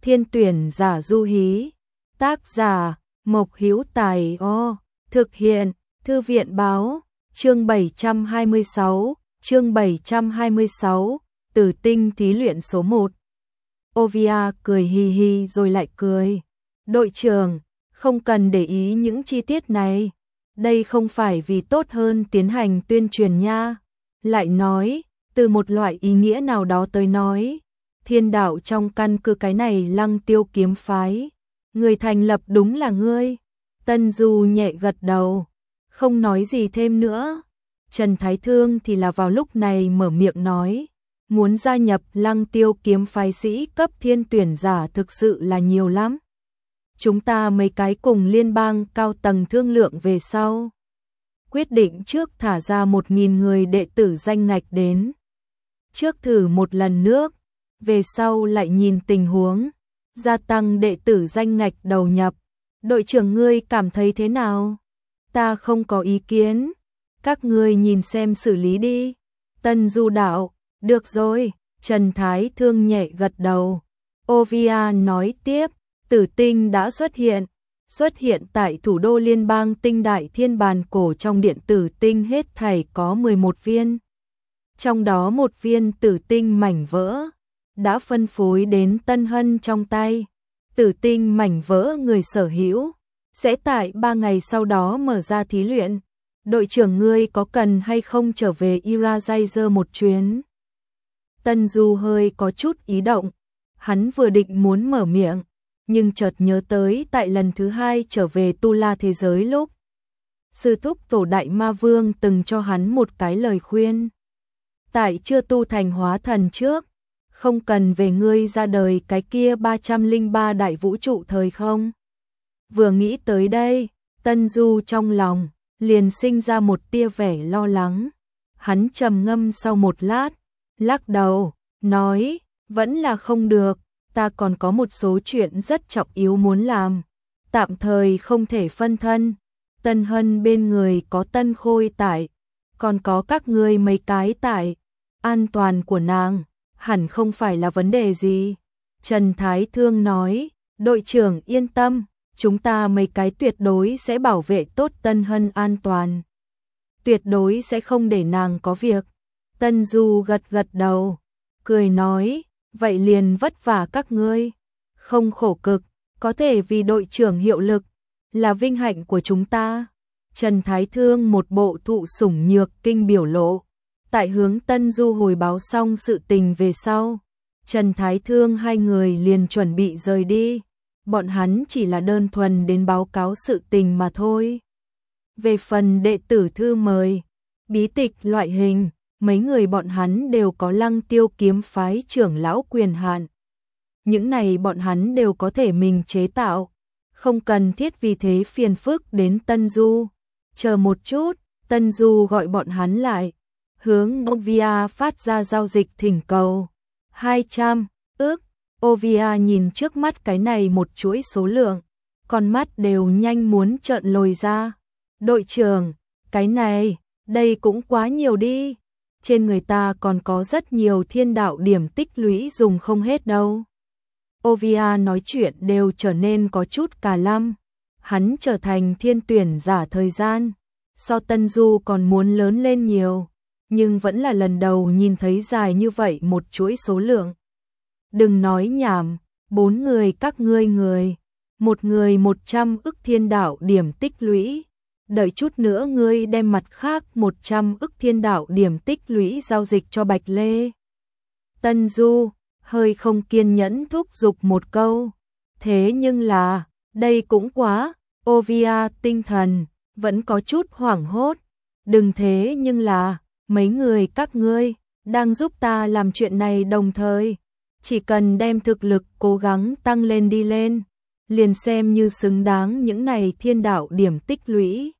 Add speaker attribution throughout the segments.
Speaker 1: Thiên tuyển giả du hí. Tác giả Mộc Hữu Tài. Thực hiện Thư viện báo. Chương 726, Tử tinh thí luyện số 1. Ovia cười hì hì rồi lại cười. Đội trưởng, không cần để ý những chi tiết này. Đây không phải vì tốt hơn tiến hành tuyên truyền nha. Lại nói, từ một loại ý nghĩa nào đó tới nói, thiên đạo trong căn cứ cái này Lăng Tiêu kiếm phái. Người thành lập đúng là ngươi. Tân Du nhẹ gật đầu, không nói gì thêm nữa. Trần Thái Thương thì là vào lúc này mở miệng nói, muốn gia nhập Lăng Tiêu kiếm phái sĩ cấp thiên tuyển giả thực sự là nhiều lắm. Chúng ta mấy cái cùng liên bang cao tầng thương lượng về sau. Quyết định trước thả ra 1.000 người đệ tử danh ngạch đến. Trước thử một lần nước, về sau lại nhìn tình huống, gia tăng đệ tử danh ngạch đầu nhập. Đội trưởng ngươi cảm thấy thế nào? Ta không có ý kiến, các ngươi nhìn xem xử lý đi. Tân Du đạo, được rồi. Trần Thái Thương nhẹ gật đầu. Ovia nói tiếp, tử tinh đã xuất hiện tại thủ đô liên bang tinh đại thiên bàn cổ. Trong điện tử tinh hết thảy có 11 viên. Trong đó một viên tử tinh mảnh vỡ đã phân phối đến Tân Hân trong tay. Tử tinh mảnh vỡ người sở hữu sẽ tại 3 ngày sau đó mở ra thí luyện. Đội trưởng ngươi có cần hay không trở về Irajazer một chuyến? Tân Du hơi có chút ý động. Hắn vừa định muốn mở miệng, nhưng chợt nhớ tới tại lần thứ 2 trở về Tu La thế giới lúc sư thúc Tổ Đại Ma Vương từng cho hắn một cái lời khuyên. Tại chưa tu thành hóa thần trước, không cần về ngươi ra đời cái kia 303 đại vũ trụ thời không. Vừa nghĩ tới đây, Tân Du trong lòng liền sinh ra một tia vẻ lo lắng. Hắn trầm ngâm sau một lát, lắc đầu, nói, vẫn là không được, ta còn có một số chuyện rất trọng yếu muốn làm. Tạm thời không thể phân thân. Tân Hân bên người có Tân Khôi tại, còn có các ngươi mấy cái tại. An toàn của nàng hẳn không phải là vấn đề gì. Trần Thái Thương nói, đội trưởng yên tâm, chúng ta mấy cái tuyệt đối sẽ bảo vệ tốt Tân Hân an toàn. Tuyệt đối sẽ không để nàng có việc. Tân Du gật gật đầu, cười nói, vậy liền vất vả các ngươi. Không khổ cực, có thể vì đội trưởng hiệu lực, là vinh hạnh của chúng ta. Trần Thái Thương một bộ thụ sủng nhược kinh biểu lộ. Tại hướng Tân Du hồi báo xong sự tình về sau, Trần Thái Thương hai người liền chuẩn bị rời đi. Bọn hắn chỉ là đơn thuần đến báo cáo sự tình mà thôi. Về phần đệ tử thư mời, bí tịch loại hình, mấy người bọn hắn đều có Lăng Tiêu kiếm phái trưởng lão quyền hạn. Những này bọn hắn đều có thể mình chế tạo, không cần thiết vì thế phiền phức đến Tân Du. Chờ một chút, Tân Du gọi bọn hắn lại, hướng Ovia phát ra giao dịch thỉnh cầu. 200 ức. Ovia nhìn trước mắt cái này một chuỗi số lượng, con mắt đều nhanh muốn trợn lồi ra. Đội trưởng, cái này, đây cũng quá nhiều đi. Trên người ta còn có rất nhiều thiên đạo điểm tích lũy dùng không hết đâu. Ovia nói chuyện đều trở nên có chút cà lăm. Hắn trở thành thiên tuyển giả thời gian, so Tân Du còn muốn lớn lên nhiều, nhưng vẫn là lần đầu nhìn thấy dài như vậy một chuỗi số lượng. Đừng nói nhảm, 4 người các ngươi một người 100 ức thiên đạo điểm tích lũy. Đợi chút nữa ngươi đem mặt khác 100 ức thiên đạo điểm tích lũy giao dịch cho Bạch Lê. Tân Du hơi không kiên nhẫn thúc giục một câu. Thế nhưng là, đây cũng quá. Ovia tinh thần vẫn có chút hoảng hốt. Đừng thế nhưng là, mấy người các ngươi đang giúp ta làm chuyện này đồng thời. Chỉ cần đem thực lực cố gắng tăng lên đi lên, liền xem như xứng đáng những này thiên đạo điểm tích lũy.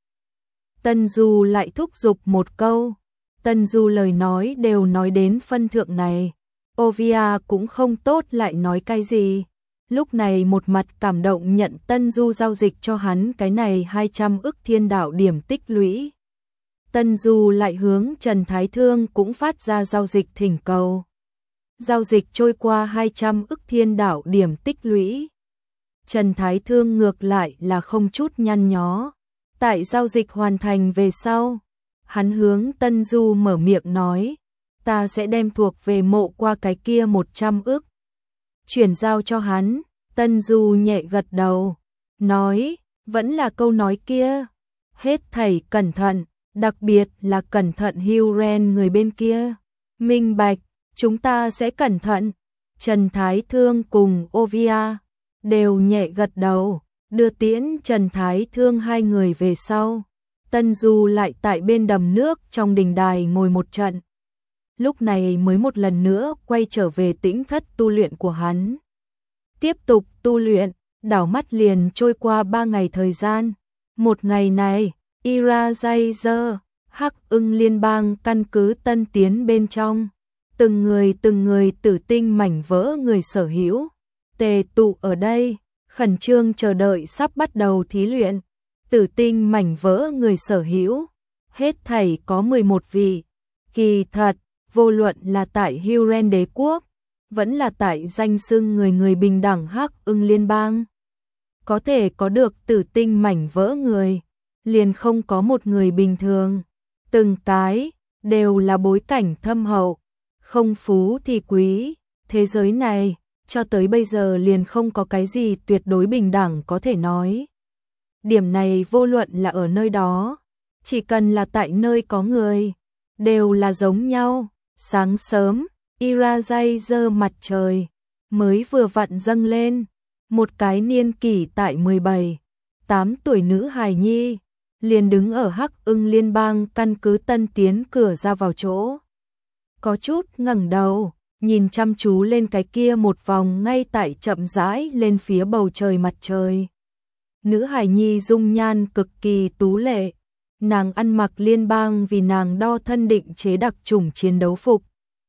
Speaker 1: Tân Du lại thúc giục một câu. Tân Du lời nói đều nói đến phân thượng này, Ovia cũng không tốt lại nói cái gì. Lúc này một mặt cảm động nhận Tân Du giao dịch cho hắn cái này 200 ức thiên đạo điểm tích lũy. Tân Du lại hướng Trần Thái Thương cũng phát ra giao dịch thỉnh cầu. giao dịch trôi qua 200 ức thiên đạo điểm tích lũy. Trần Thái Thương ngược lại là không chút nhăn nhó. Tại giao dịch hoàn thành về sau, hắn hướng Tân Du mở miệng nói, ta sẽ đem thuộc về mộ qua cái kia 100 ức. Chuyển giao cho hắn, Tân Du nhẹ gật đầu, nói, vẫn là câu nói kia, hết thảy cẩn thận, đặc biệt là cẩn thận Huren người bên kia. Minh bạch, chúng ta sẽ cẩn thận. Trần Thái Thương cùng Ovia đều nhẹ gật đầu, đưa tiễn Trần Thái Thương hai người về sau. Tân Du lại tại bên đầm nước trong đình đài ngồi một trận. Lúc này mới một lần nữa quay trở về tĩnh thất tu luyện của hắn. Tiếp tục tu luyện, đảo mắt liền trôi qua 3 ngày thời gian. Một ngày này, Irajazer, Hắc Ưng Liên bang căn cứ tân tiến bên trong. Từng người tử tinh mảnh vỡ người sở hữu, tề tụ ở đây, khẩn trương chờ đợi sắp bắt đầu thí luyện. Tử tinh mảnh vỡ người sở hữu, hết thảy có 11 vị. Kỳ thật, vô luận là tại Huren đế quốc, vẫn là tại danh xưng người bình đẳng Hắc Ưng Liên bang. Có thể có được tử tinh mảnh vỡ người, liền không có một người bình thường. Từng cái, đều là bối cảnh thâm hậu, không phú thì quý. Thế giới này, cho tới bây giờ liền không có cái gì tuyệt đối bình đẳng có thể nói. Điểm này vô luận là ở nơi đó, chỉ cần là tại nơi có người, đều là giống nhau. Sáng sớm, Irajazer mặt trời mới vừa vặn dâng lên, một cái niên kỷ tại 17, 8 tuổi nữ hài nhi liền đứng ở Hắc Ưng Liên bang căn cứ tân tiến cửa ra vào chỗ. Có chút ngẩng đầu, nhìn chăm chú lên cái kia một vòng ngay tại chậm rãi lên phía bầu trời mặt trời. Nữ hài nhi dung nhan cực kỳ tú lệ, nàng ăn mặc liên bang vì nàng đo thân định chế đặc chủng chiến đấu phục.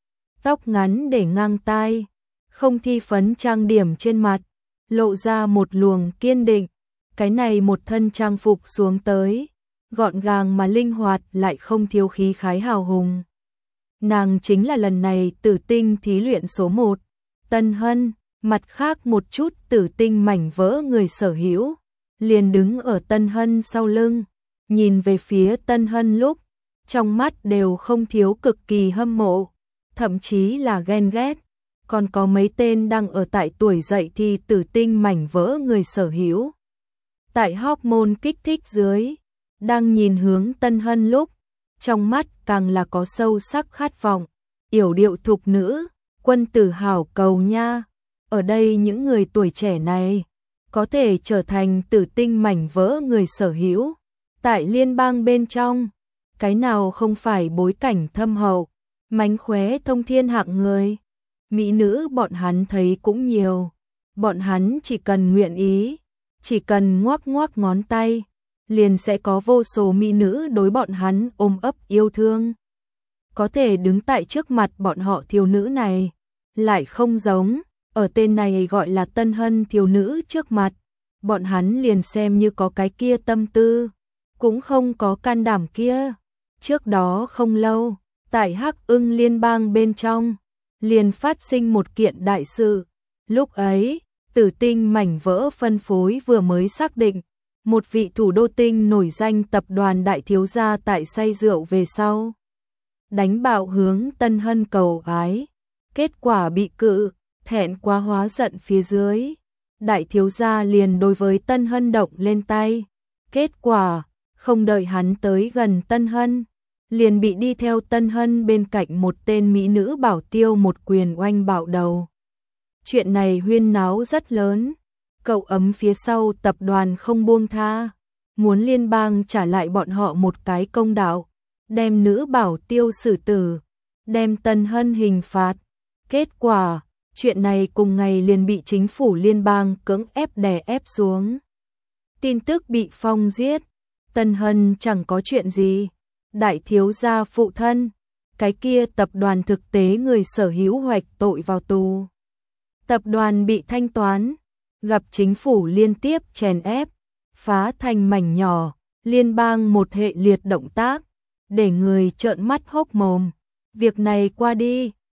Speaker 1: Tóc ngắn để ngang tai, không thi phấn trang điểm trên mặt, lộ ra một luồng kiên định. Cái này một thân trang phục xuống tới, gọn gàng mà linh hoạt lại không thiếu khí khái hào hùng. Nàng chính là lần này tử tinh thí luyện số 1, Tân Hân. Mặt khác một chút tử tinh mảnh vỡ người sở hữu, liền đứng ở Tân Hân sau lưng, nhìn về phía Tân Hân lúc, trong mắt đều không thiếu cực kỳ hâm mộ, thậm chí là ghen ghét. Còn có mấy tên đang ở tại tuổi dậy thì tử tinh mảnh vỡ người sở hữu. Tại hormone kích thích dưới, đang nhìn hướng Tân Hân lúc, trong mắt càng là có sâu sắc khát vọng, yểu điệu thục nữ, quân tử hảo cầu nha. Ở đây những người tuổi trẻ này, có thể trở thành tử tinh mảnh vỡ người sở hữu. Tại liên bang bên trong, cái nào không phải bối cảnh thâm hậu, mánh khóe thông thiên hạng người. Mỹ nữ bọn hắn thấy cũng nhiều, bọn hắn chỉ cần nguyện ý, chỉ cần ngoắc ngoắc ngón tay, liền sẽ có vô số mỹ nữ đối bọn hắn ôm ấp yêu thương. Có thể đứng tại trước mặt bọn họ thiếu nữ này, lại không giống, ở tên này gọi là Tân Hân thiếu nữ trước mặt, bọn hắn liền xem như có cái kia tâm tư, cũng không có can đảm kia. Trước đó không lâu, tại Hắc Ưng Liên bang bên trong, liền phát sinh một kiện đại sự. Lúc ấy, tử tinh mảnh vỡ phân phối vừa mới xác định, một vị thủ đô tinh nổi danh tập đoàn đại thiếu gia tại say rượu về sau, đánh bạo hướng Tân Hân cầu ái, kết quả bị cự, thẹn quá hóa giận phía dưới. Đại thiếu gia liền đối với Tân Hân động lên tay, kết quả, không đợi hắn tới gần Tân Hân, liền bị đi theo Tân Hân bên cạnh một tên mỹ nữ bảo tiêu một quyền oanh bạo đầu. Chuyện này huyên náo rất lớn, cậu ấm phía sau tập đoàn không buông tha, muốn liên bang trả lại bọn họ một cái công đạo, đem nữ bảo tiêu xử tử, đem Tân Hân hình phạt. Kết quả, chuyện này cùng ngày liền bị chính phủ liên bang cưỡng ép đè ép xuống. Tin tức bị phong giết, Tân Hân chẳng có chuyện gì. Đại thiếu gia phụ thân, cái kia tập đoàn thực tế người sở hữu hoạch tội vào tù. Tập đoàn bị thanh toán, gặp chính phủ liên tiếp chèn ép, phá thành mảnh nhỏ, liên bang một hệ liệt động tác, để người trợn mắt hốc mồm. Việc này qua đi,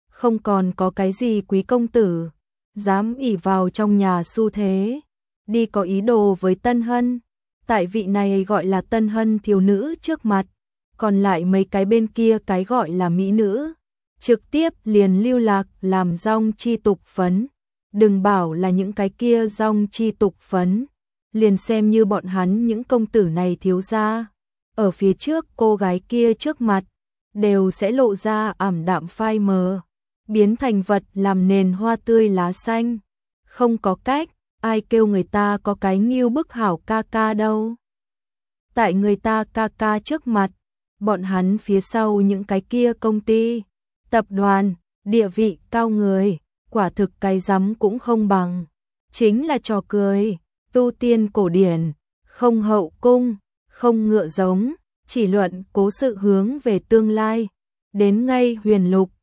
Speaker 1: không còn có cái gì quý công tử, dám ỷ vào trong nhà xu thế, đi có ý đồ với Tân Hân. Tại vị này gọi là Tân Hân thiếu nữ trước mặt, còn lại mấy cái bên kia cái gọi là mỹ nữ, trực tiếp liền lưu lạc làm rong chi tục phấn. Đừng bảo là những cái kia rong chi tục phấn, liền xem như bọn hắn những công tử này thiếu gia, ở phía trước cô gái kia trước mặt, đều sẽ lộ ra ảm đạm phai mờ, biến thành vật làm nền hoa tươi lá xanh. Không có cách, ai kêu người ta có cái nghiêu bức hảo ca ca đâu. Tại người ta ca ca trước mặt, bọn hắn phía sau những cái kia công ty, tập đoàn, địa vị cao người, quả thực cái rắm cũng không bằng. Chính là trò cười, tu tiên cổ điển, không hậu cung, không ngựa giống, chỉ luận cố sự hướng về tương lai. Đến ngay huyền lục,